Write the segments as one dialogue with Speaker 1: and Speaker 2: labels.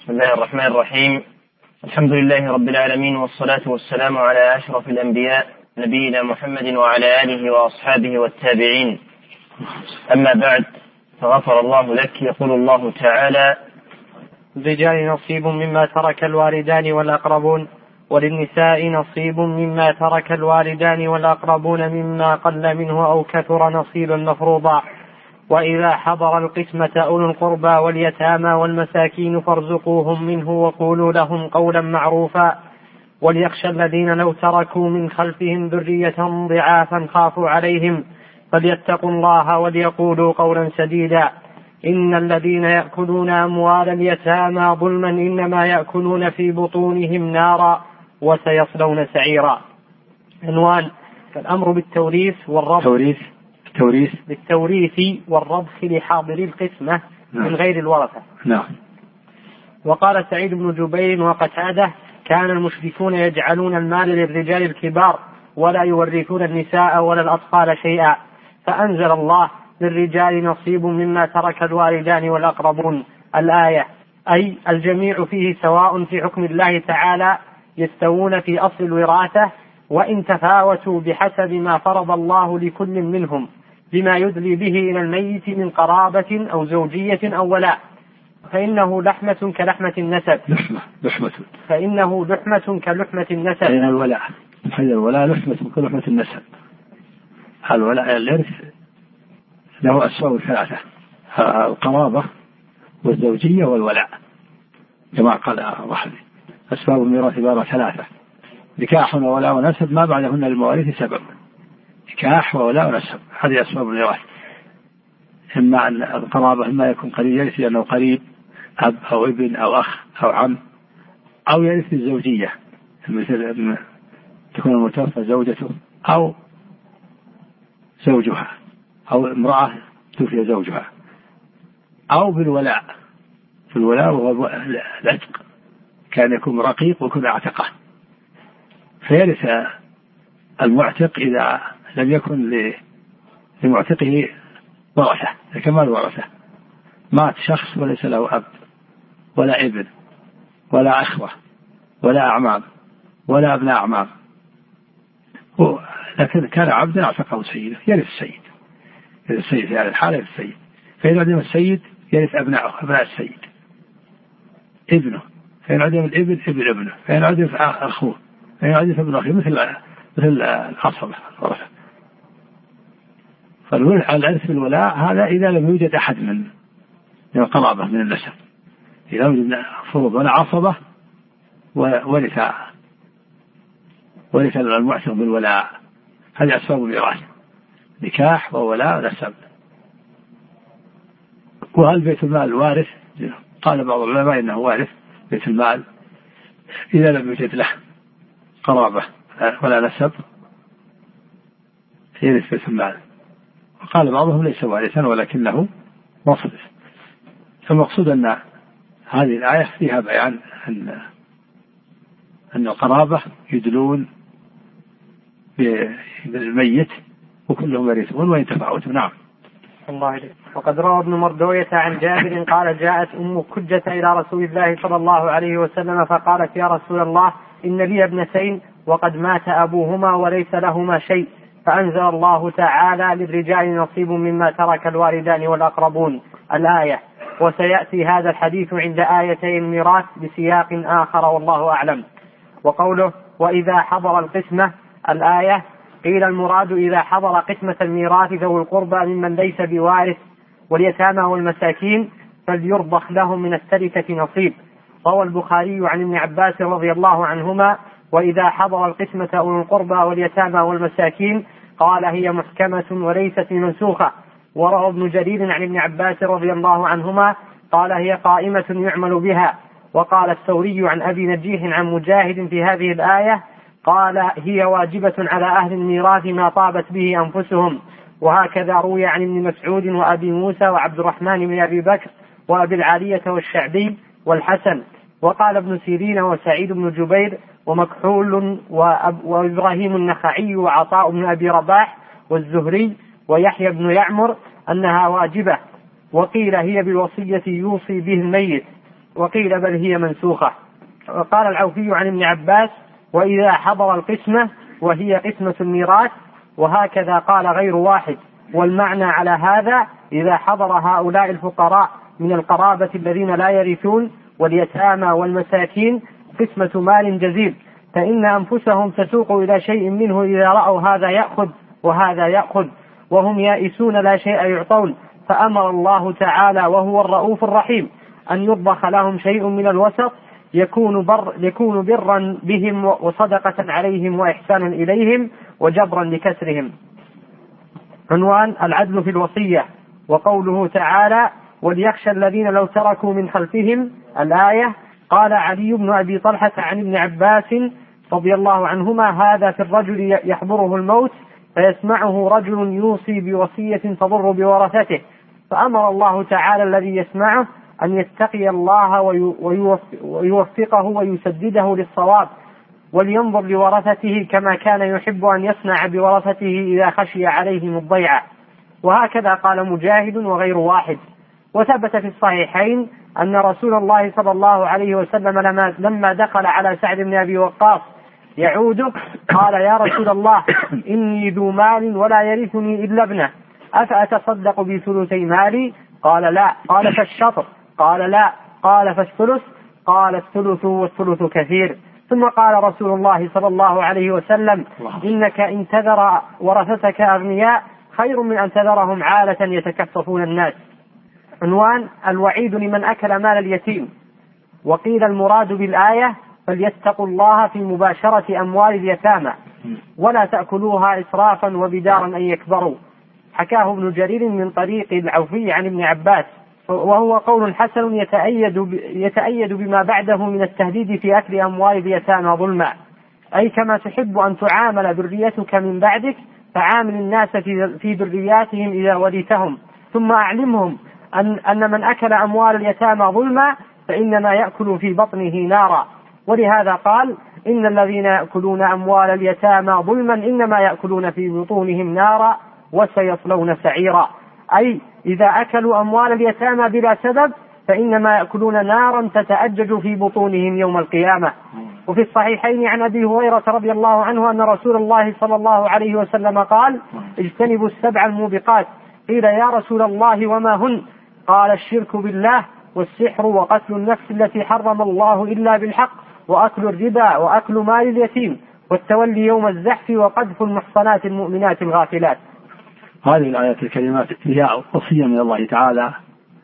Speaker 1: بسم الله الرحمن الرحيم. الحمد لله رب العالمين، والصلاة والسلام على أشرف الأنبياء نبينا محمد وعلى آله وأصحابه والتابعين. أما بعد، فغفر الله لك. يقول الله تعالى:
Speaker 2: للرجال نصيب مما ترك الوالدان والأقربون، وللنساء نصيب مما ترك الوالدان والأقربون مما قل منه أو كثر نصيبا مفروضا. وإذا حضر القسمة أولو القربى واليتامى والمساكين فارزقوهم منه وقولوا لهم قولا معروفا. وليخشى الذين لو تركوا من خلفهم ذرية ضعافا خافوا عليهم فليتقوا الله وليقولوا قولا سديدا. إن الذين يأكلون أموال اليتامى ظلما إنما يأكلون في بطونهم نارا وسيصلون سعيرا. عنوان: الأمر بالتوريث والربط بالتوريث والربط لحاضر القسمة من غير الورثة.
Speaker 3: نعم.
Speaker 2: وقال سعيد بن جبير وقتادة: كان المشركون يجعلون المال للرجال الكبار ولا يورثون النساء ولا الأطفال شيئا، فأنزل الله: للرجال نصيب مما ترك الوالدان والأقربون، الآية. أي الجميع فيه سواء في حكم الله تعالى، يستوون في أصل الوراثة، وإن تفاوتوا بحسب ما فرض الله لكل منهم بما يدلي به إلى الميت من قرابة أو زوجية أو ولاء، فإنه لحمة كلحمة النسب. فإنه لحمة كلحمة النسب.
Speaker 3: أين الولاء؟ الولاء لحمة كلحمة النسب. الولاء الإرث له أسباب ثلاثة: القرابة والزوجية والولاء، كما قال الرحبي. أسباب الميراث عبارة ثلاثة: نكاح وولاء ونسب، ما بعدهن للمواريث سبب. نكاح وولاء ونسب، هذه أسباب الميراث. إما أن القرابة إما يكون قريب يرث لأنه قريب، أب أو ابن أو أخ أو عم، أو يرث الزوجية مثل تكون المتوفى زوجته أو زوجها، أو امرأة توفي زوجها، أو بالولاء. في الولاء وهو العتق، كان يكون رقيق ويكون اعتقه، فيرث المعتق إذا لم يكن لمعتقه ورثة، كمال ورثة. مات شخص وليس له أب ولا ابن ولا أخوة ولا أعمام ولا أبناء أعمام، لكن كان عبدا اعتقه سيده، يرث السيد. السيد في هذه الحالة يرث السيد، فإن عدم السيد يرث أبناء السيد، ابنه، فإن عدم الابن ابن ابنه، فإن عدم أخوه، فإن عدم ابن أخيه، مثل العصبة الورثة. فالعرث بالولاء هذا إذا لم يوجد أحد من القرابة من النسب. إذا وجد فروض ولا عصبة ورث المعتق بالولاء. هذه أسباب الميراث: نكاح وولاء ونسب. وهل بيت المال وارث؟ قال بعض العلماء إنه وارث بيت المال إذا لم يوجد له قرابة ولا نسب، يرث بيت المال. وقال بعضهم ليس وارثا ولكنه مصرف. فالمقصود أن هذه الآية فيها بيان أن القرابة يدلون بالميت وكلهم يرثون وإن تفاوتوا. نعم.
Speaker 2: الله عليه. وقد روى ابن مردوية عن جابر قال: جاءت أم كجة إلى رسول الله صلى الله عليه وسلم فقالت: يا رسول الله، إن لي ابنتين وقد مات أبوهما وليس لهما شيء، فأنزل الله تعالى: للرجال نصيب مما ترك الوالدان والأقربون، الآية. وسيأتي هذا الحديث عند آيتي الميراث بسياق آخر والله أعلم. وقوله: وإذا حضر القسمة، الآية. قيل المراد إذا حضر قسمة الميراث ذوي القربى ممن ليس بوارث واليتامى والمساكين فليرضخ لهم من التركة نصيب. روى البخاري عن ابن عباس رضي الله عنهما: وإذا حضر القسمة أولو القربى واليتامى والمساكين، قال: هي محكمة وليست منسوخة. وروى ابن جرير عن ابن عباس رضي الله عنهما قال: هي قائمة يعمل بها. وقال الثوري عن أبي نجيح عن مجاهد في هذه الآية قال: هي واجبة على أهل الميراث ما طابت به أنفسهم. وهكذا روي عن ابن مسعود وأبي موسى وعبد الرحمن بن أبي بكر وأبي العالية والشعبي والحسن. وقال ابن سيرين وسعيد بن جبير ومكحول وإبراهيم النخعي وعطاء بن أبي رباح والزهري ويحيى بن يعمر أنها واجبة. وقيل هي بالوصية يوصي به الميت. وقيل بل هي منسوخة. قال العوفي عن ابن عباس: وإذا حضر القسمة وهي قسمة الميراث، وهكذا قال غير واحد. والمعنى على هذا: إذا حضر هؤلاء الفقراء من القرابة الذين لا يرثون واليتامى والمساكين قسمة مال جزيل، فإن أنفسهم تسوق إلى شيء منه إذا رأوا هذا يأخذ وهذا يأخذ وهم يائسون لا شيء يعطون، فأمر الله تعالى وهو الرؤوف الرحيم أن يطبخ لهم شيء من الوسط يكون برا بهم وصدقة عليهم وإحسانا إليهم وجبرا لكسرهم. عنوان: العدل في الوصية. وقوله تعالى: وليخشى الذين لو تركوا من خلفهم، الآية. قال علي بن أبي طلحة عن ابن عباس رضي الله عنهما: هذا في الرجل يحضره الموت فيسمعه رجل يوصي بوصية تضر بورثته، فأمر الله تعالى الذي يسمعه أن يتقي الله ويوفقه ويسدده للصواب، ولينظر لورثته كما كان يحب أن يصنع بورثته إذا خشي عليهم الضيعة. وهكذا قال مجاهد وغير واحد. وثبت في الصحيحين أن رسول الله صلى الله عليه وسلم لما دخل على سعد بن أبي وقاص يعوده قال: يا رسول الله، إني ذو مال ولا يرثني إلا ابنه، أفأتصدق بثلثي مالي؟ قال: لا. قال: فالشطر؟ قال: لا. قال: فالثلث؟ قال: الثلث والثلث كثير. ثم قال رسول الله صلى الله عليه وسلم: إنك إن تذر ورثتك أغنياء خير من أن تذرهم عالة يتكففون الناس. عنوان: الوعيد لمن أكل مال اليتيم. وقيل المراد بالآية: فليتقوا الله في مباشرة أموال اليتامى ولا تأكلوها إسرافا وبدارا أن يكبروا. حكاه ابن جرير من طريق العوفي عن ابن عباس، وهو قول حسن يتأيد بما بعده من التهديد في أكل أموال اليتامى ظلما، أي كما تحب أن تعامل ذريتك من بعدك فعامل الناس في ذرياتهم إذا ورثهم، ثم أعلمهم أن من أكل أموال اليتامى ظلما فإنما يأكل في بطنه نارا. ولهذا قال: إن الذين يأكلون أموال اليتامى ظلما إنما يأكلون في بطونهم نارا وسيصلون سعيرا، أي إذا أكلوا أموال اليتامى بلا سبب فإنما يأكلون نارا تتأجج في بطونهم يوم القيامة. وفي الصحيحين عن أبي هريرة رضي الله عنه أن رسول الله صلى الله عليه وسلم قال: اجتنبوا السبع الموبقات. قيل: يا رسول الله وما هن؟ قال: الشرك بالله، والسحر، وقتل النفس التي حرم الله إلا بالحق، وأكل الربا، وأكل مال اليتيم، والتولي يوم الزحف، وقذف المحصنات المؤمنات الغافلات.
Speaker 3: هذه الآيات الكريمات هي وصية من الله تعالى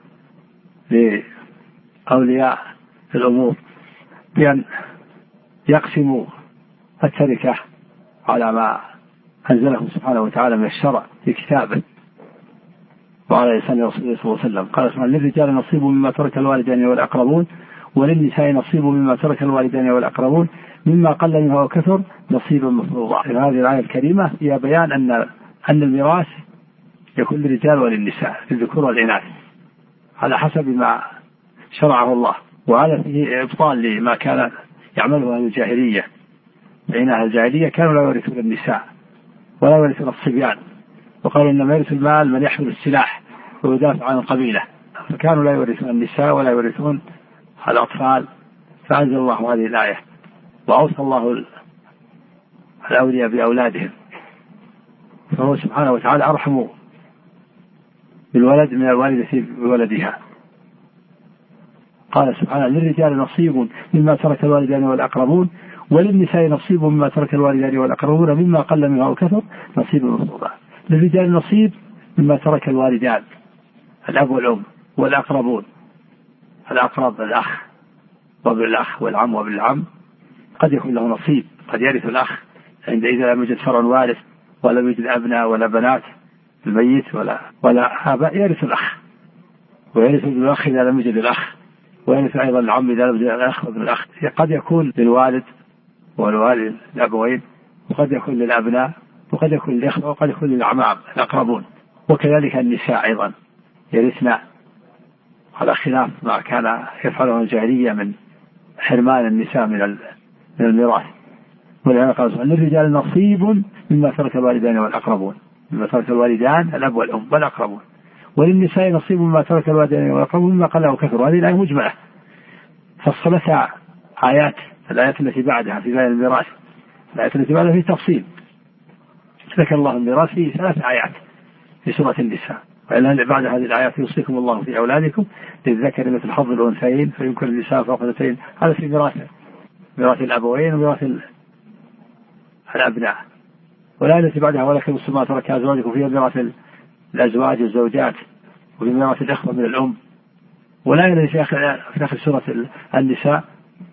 Speaker 3: لأولياء الأمور بأن يقسموا التركة على ما أنزله سبحانه وتعالى من الشرع في كتابه وعلى لسان رسوله صلى الله عليه وسلم. قال سبحانه: للرجال نصيب مما ترك الوالدان والأقربون وللنساء نصيب مما ترك الوالدان والأقربون مما قل منه وكثر نصيبا مفروضا. هذه الآية الكريمة هي بيان أن الميراث يكون للرجال وللنساء، للذكور والإناث، على حسب ما شرعه الله. وهذا فيه إبطال لما كان يعمله أهل الجاهلية، فإن أهل الجاهلية كانوا لا يورثون النساء ولا يورثون الصبيان، وقالوا إنما يورث المال من يحمل السلاح ويدافع عن القبيلة، فكانوا لا يورثون النساء ولا يورثون الأطفال. فأنزل الله هذه الآية وأوصى الله الأولياء بأولادهم، فهو سبحانه وتعالى أرحم بالولد من الوالدة بولدها. قال سبحانه: للرجال نصيب مما ترك الوالدان والأقربون وللنساء نصيب مما ترك الوالدان والأقربون مما قل منه أو كثر نصيب مفروضا. للرجال نصيب مما ترك الوالدان، الأب والأم، والأقربون، الأقرب الأخ وابن الأخ والعم وابن العم، قد يكون له نصيب، قد يرث الأخ إذا لم يوجد فرع وارث ولم يوجد أبناء ولا بنات الميت ولا آباء، يرث الأخ، ويرث ابن الأخ إذا لم يوجد الأخ، ويرث أيضا العم إذا لم يوجد الأخ وابن الأخ. قد يكون للوالد والوالد الأبوين، وقد يكون للأبناء، وقد يكون للإخوة، وقد يكون للأعمام الأقربون. وكذلك النساء أيضا يرثن، على خلاف ما كان يفعله الجاهلية من حرمان النساء من الميراث. ولهذا قال سبحانه: للرجال نصيب مما ترك الوالدان والأقربون، مما ترك الوالدان الأب والأم والأقربون، وللنساء نصيب مما ترك الوالدان والأقربون مما قل أو كثر. هذه الآية مجملة، فصلتها الآيات التي بعدها في بيان الميراث. الآيات التي بعدها في تفصيل، ذكر الله الميراث في 3 آيات في سورة النساء. وإلا بعد هذه الآيات يوصيكم الله في أولادكم للذكر مثل حظ الأنثيين فإن كن النساء فوق اثنتين. هذا في ميراث الأبوين وميراث الأبناء. والآية التي بعدها ولكم نصف ما ترك أزواجكم فيها ميراث الأزواج والزوجات وفي ميراث الإخوة من الأم. والآية التي في آخر سورة النساء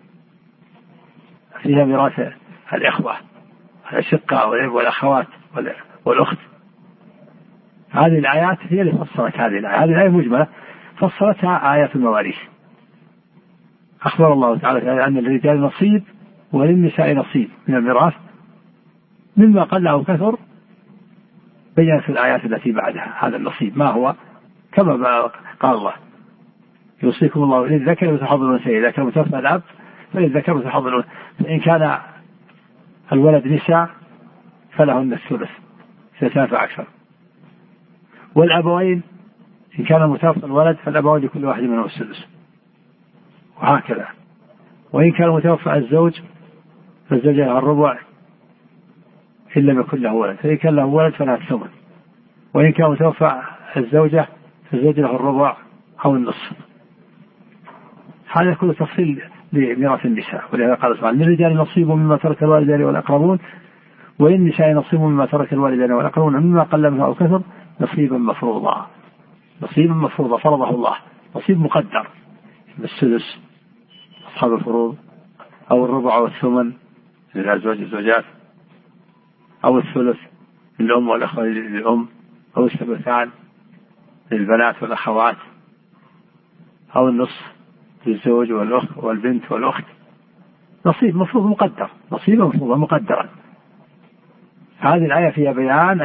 Speaker 3: فيها ميراث الإخوة الأشقاء والأب والأخوات والأخت. هذه الآيات هي اللي فصلت هذه الآية مجملة، فصلتها آيات المواريث. أخبر الله تعالى أن للرجال نصيب وللنساء نصيب من الميراث مما قل أو كثر، بينت في الآيات التي بعدها هذا النصيب ما هو، كما قال الله يوصيكم الله للذكر مثل حظ الأنثيين، إذا كان متوفى الأب فللذكر مثل حظ الأنثيين، فإن كان الولد نساء فلهن الثلث 3 أكثر. والأبوين إن كان متوفى الولد فالأبوين لكل واحد منهم السدس، وهكذا. وإن كان متوفى الزوج فالزوجة لها الربع إن لم يكن له ولد، فإن كان له ولد فلها الثمن. وإن كان متوفى الزوجة فالزوج له الربع أو النصف. هذا كله تفصيل لميراث النساء. ولهذا قال سبحانه للرجال نصيب مما ترك الوالدان والأقربون وللنساء نصيب مما ترك الوالدان والأقربون مما قل منه أو كثر نصيبا مفروضا. نصيبا مفروضا فرضه الله، نصيب مقدر، السدس أصحاب الفروض، أو الربع أو الثمن للأزواج والزوجات، أو الثلث للأم والأخوة للأم، أو الثلثان للبنات والأخوات، أو النصف للزوج والأخ والبنت والأخت. نصيب مفروض مقدر، نصيبا مفروضا مقدرا. هذه الآية فيها بيان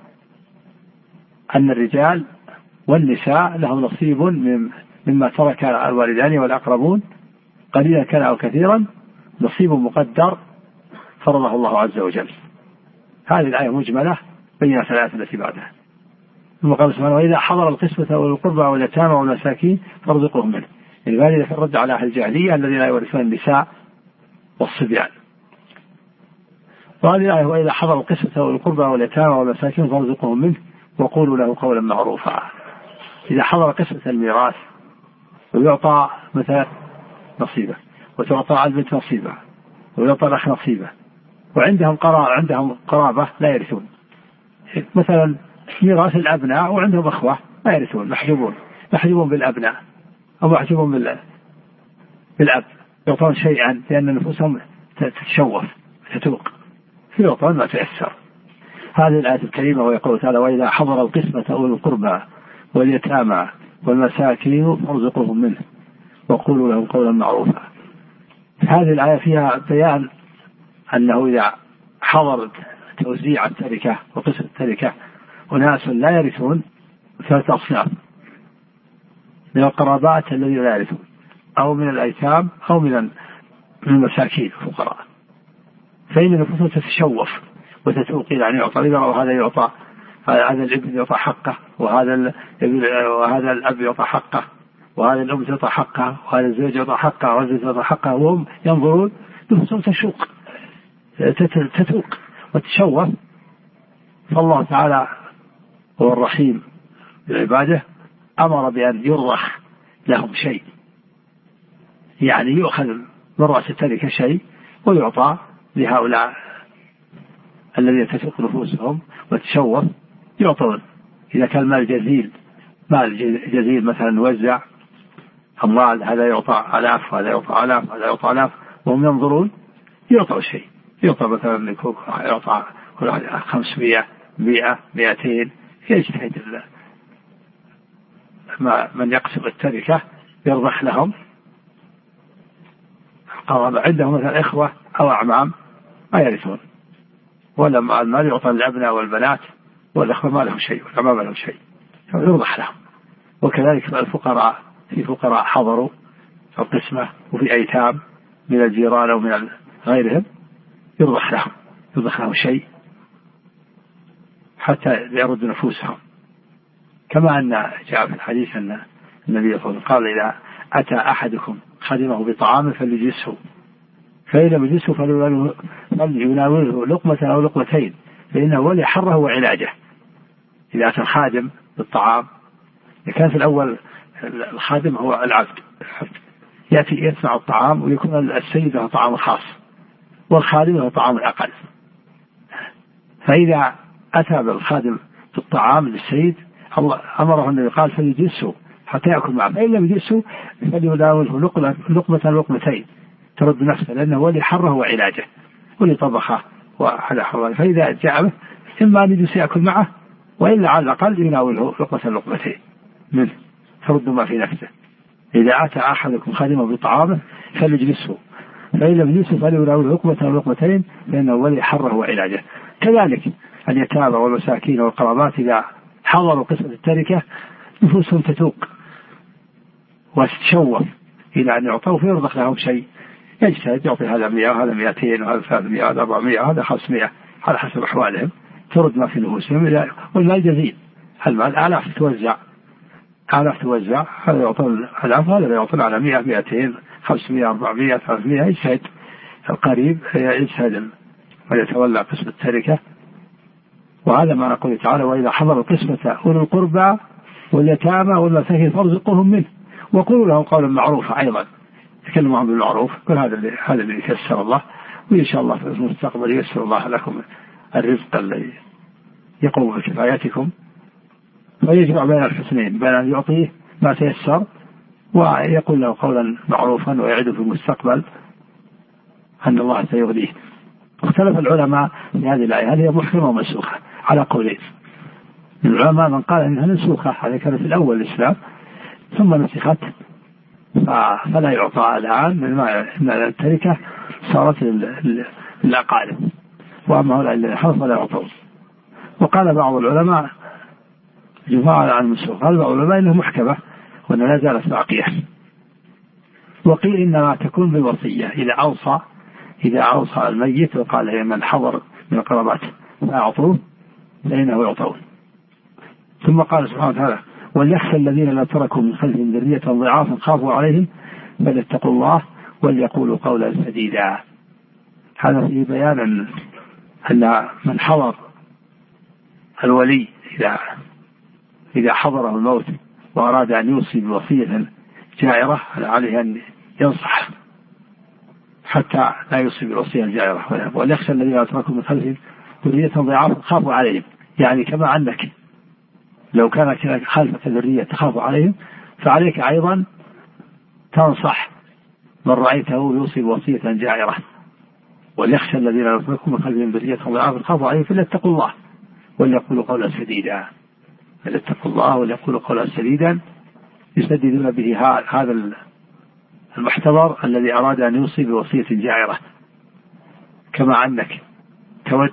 Speaker 3: أن الرجال والنساء لهم نصيب مما ترك الوالدان والأقربون قليلا كان أو كثيرا، نصيب مقدر فرضه الله عز وجل. هذه الآية مجملة بينت الآيات التي بعدها. ثم قال سبحانه وإذا حضر القسمة والقربى واليتامى والمساكين فارزقوهم منه. البالي في الرد على أهل الجاهلية الذين لا يورثون النساء والصبيان. وهذه الآية وإذا حضر القسمة والقربى واليتامى والمساكين فارزقوهم منه وقولوا له قولا معروفا. إذا حضر قسمة الميراث ويعطى مثلا نصيبه، وتعطى البنت نصيبه، ويعطى الأخ نصيبه، وعندهم قرابة لا يرثون، مثلا ميراث الأبناء وعندهم أخوة لا يرثون، محجوبون بالأبناء أو محجوبون بالأب، يعطون شيئا لأن نفوسهم تتشوف تتوق فيعطون ما تيسر. هذه الآية الكريمة ويقول تعالى وإذا حضر القسمة أولو القربى واليتامى والمساكين فارزقوهم منه وقولوا لهم قولا معروفا. هذه الآية فيها بيان أنه إذا حضر توزيع التركة وقسم التركة أناس لا يرثون 3 أصناف من القرابات الذين لا يرثون، أو من الأيتام، أو من المساكين الفقراء، فإن نفوسهم تتشوف وتتوق إلى أن يعطى لبرا، وهذا يعطى، هذا الابن يعطى حقه، وهذا الأب يعطى حقه، وهذا الأم تعطى حقها، وهذا الزوج يعطى حقه، وهذا الزوج يعطى حقه، وهم ينظرون نفوسهم تتوق وتشوف. فالله تعالى هو الرحيم بعباده، أمر بأن يرضخ لهم شيء، يعني يؤخذ من رأس التركة شيء ويعطى لهؤلاء الذين تتوق نفوسهم وتشوف، يعطون. إذا كان مال جزيل مثلا نوزع أموال، هذا يعطى آلاف وهذا يعطى آلاف وهذا يعطى آلاف، وهم ينظرون يعطوا شيء، يعطى مثلا يعطى 500 100 200، يجتهد من يقسم التركة يرضخ لهم. عندهم مثلا إخوة أو أعمام ما يرثون، ولا المال يعطى للأبناء والبنات، والأخوة ما لهم شيء والأعمام ما لهم شيء، يرضخ لهم. وكذلك الفقراء، في فقراء حضروا القسمة، وفي أيتام من الجيران أو من غيرهم يرضخ لهم شيء حتى يرد نفوسهم. كما أن جاء في الحديث أن النبي صلى الله عليه وسلم قال إذا أتى أحدكم خادمه بطعام فليجلسه، فإن لم يجلسه فليناوله لقمة أو لقمتين، فإنه ولي حره وعلاجه. إذا أتى الخادم بالطعام، كان في الأول الخادم هو العبد يأتي يصنع الطعام، ويكون السيد له طعام خاص والخادم له طعام أقل. فإذا أتى بالخادم بالطعام للسيد، الله أمره أن يقال فليجلسه حتى يأكل معه، فإن لم يجلسه فليناوله لقمة لقمتين ترد نفسه، لأنه ولي حره وعلاجه ولي طبخه وحل حره. فإذا جاء به إما أن يجلس يأكل معه، وإلا على الأقل يناوله لقمتين منه ترد ما في نفسه. إذا أتى أحدكم خادمه بطعامه فليجلسه، فإن لم يجلسه فليناوله لقمتين، لأنه ولي حره وعلاجه. كذلك اليتامى والمساكين والقرابات إذا حضروا قسمة التركة نفوسهم تتوق وتتشوف إلى أن يعطوا، فيرضخ لهم شيء، يجتهد يعطي هذا 100 وهذا 200 وهذا 300 وهذا 400 وهذا 500 على حسب أحوالهم، ترد ما في نفوسهم. والمال جزيل، المال آلاف توزع، هذا يعطون آلاف وهذا يعطون على 100 200 500 400 300. يجتهد القريب يجتهد ويتولى قسم التركة. وهذا ما نقول تعالى: وإذا حضروا قسمة أولي القربى واليتامى والمساكين فارزقوهم منه وقولوا لهم قولا معروفا. أيضا تكلموا عنه بالمعروف. كل هذا اللي يسر الله، وإن شاء الله في المستقبل يسر الله لكم الرزق الذي يقوم بكفايتكم، ويجمع بين الحسنين، بين أن يعطيه ما تيسر ويقول له قولا معروفا ويعد في المستقبل أن الله سيغنيه. اختلف العلماء في هذه الآية هل هي محكمة ومنسوخة على قولين. العلماء من قال إنها منسوخة، هذا كان في الأول الإسلام ثم نسخت فلا يعطى الآن من التركة، صارت للأقارب، وأما هؤلاء الذين حرصوا فلا يعطون. وقال بعض العلماء جماعة عن المنسوخ، قال بعض العلماء إنه محكمة وأن لا زالت باقية. وقيل إنما تكون بالوصية، إذا أوصى الميت وقال من حضر من القرابات فأعطوه فإنه يعطون. ثم قال سبحانه وتعالى: وليخشى الذين لا تركوا من خلفهم ذرية ضعافا خافوا عليهم فليتقوا الله وليقولوا قولا سديدا. هذا فيه بيان أن من حضر الولي إذا حضره الموت وأراد أن يوصي بوصية جائرة عليه أن ينصح حتى لا يوصي بالوصية الجائرة. وليخشى الذين لا تركوا من خلفهم ذرية ضعافا خافوا عليهم، يعني كما أنك لو كان خلفك ذرية تخاف عليهم، فعليك أيضا تنصح من رأيته يوصي بوصية جائرة. وليخشى الذين لا تركوا من خلفهم ذرية ضعافا خافوا عليهم فليتقوا الله وليقولوا قولا سديدا. فليتقوا الله وليقولوا قولا سديدا، يسددون به هذا المحتضر الذي أراد أن يوصي بوصية جائرة. كما أنك تود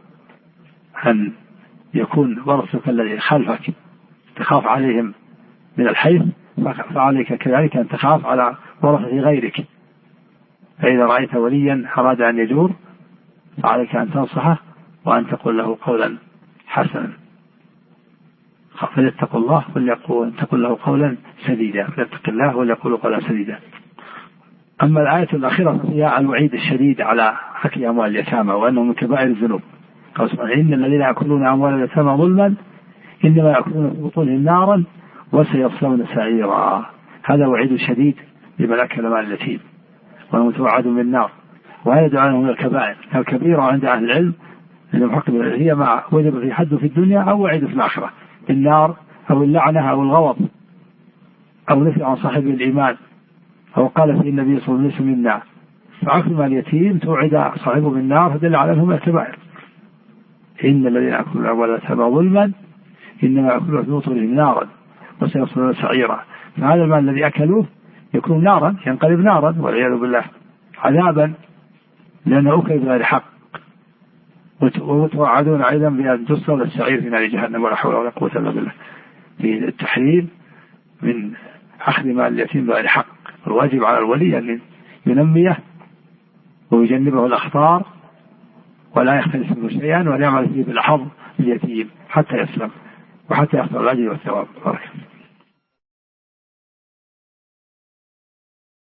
Speaker 3: أن يكون ورثك الذي خلفك تخاف عليهم من الحيث، فعليك كذلك أن تخاف على ورثة غيرك. فإذا رأيت وليا أراد أن يجور فعليك أن تنصحه وأن تقول له قولا حسنا. فليتقوا الله تقول له قولا سديدا، فليتق الله وليقول قولا سديدا. أما الآية الأخيرة فيها الوعيد الشديد على أكل أموال اليتامى وأنه من كبائر الذنوب. قال سبحانه: إن الذين يأكلون أموال اليتامى ظلما إنما يأكلون في بطونهم نارا وسيصلون سعيرا. هذا وعيد شديد لمن أكل مال اليتيم وهو متوعد من النار. وهذا دعاء من الكبائر الكبيرة عند أهل العلم، هي ما وجب في حد في الدنيا أو وعيد في الآخرة، النار أو اللعنة أو الغضب أو نفي عن صاحب الإيمان. أو قال في النبي صلى الله عليه وسلم: منا فأكل مال اليتيم توعد صاحبه بالنار، فدل على أنهم الكبائر. إن الذين يأكلون أموال اليتامى ظلما إنما يأكلون في بطونهم نارا وسيصلون سعيرا. فهذا المال الذي أكلوه يكون نارا، ينقلب نارا والعياذ بالله، عذابا لأنه أكل بغير حق. وتوعدون أيضا بأن تصلوا السعير في نار جهنم ولا حول ولا قوة إلا بالله. في التحليل من أخذ مال اليتيم بغير حق، الواجب على الولي أن ينميه ويجنبه الأخطار ولا يختلف منه شيئا ولا يعمل فيه بالحظ اليتيم حتى يسلم وحتى يحصل الأجر والثواب.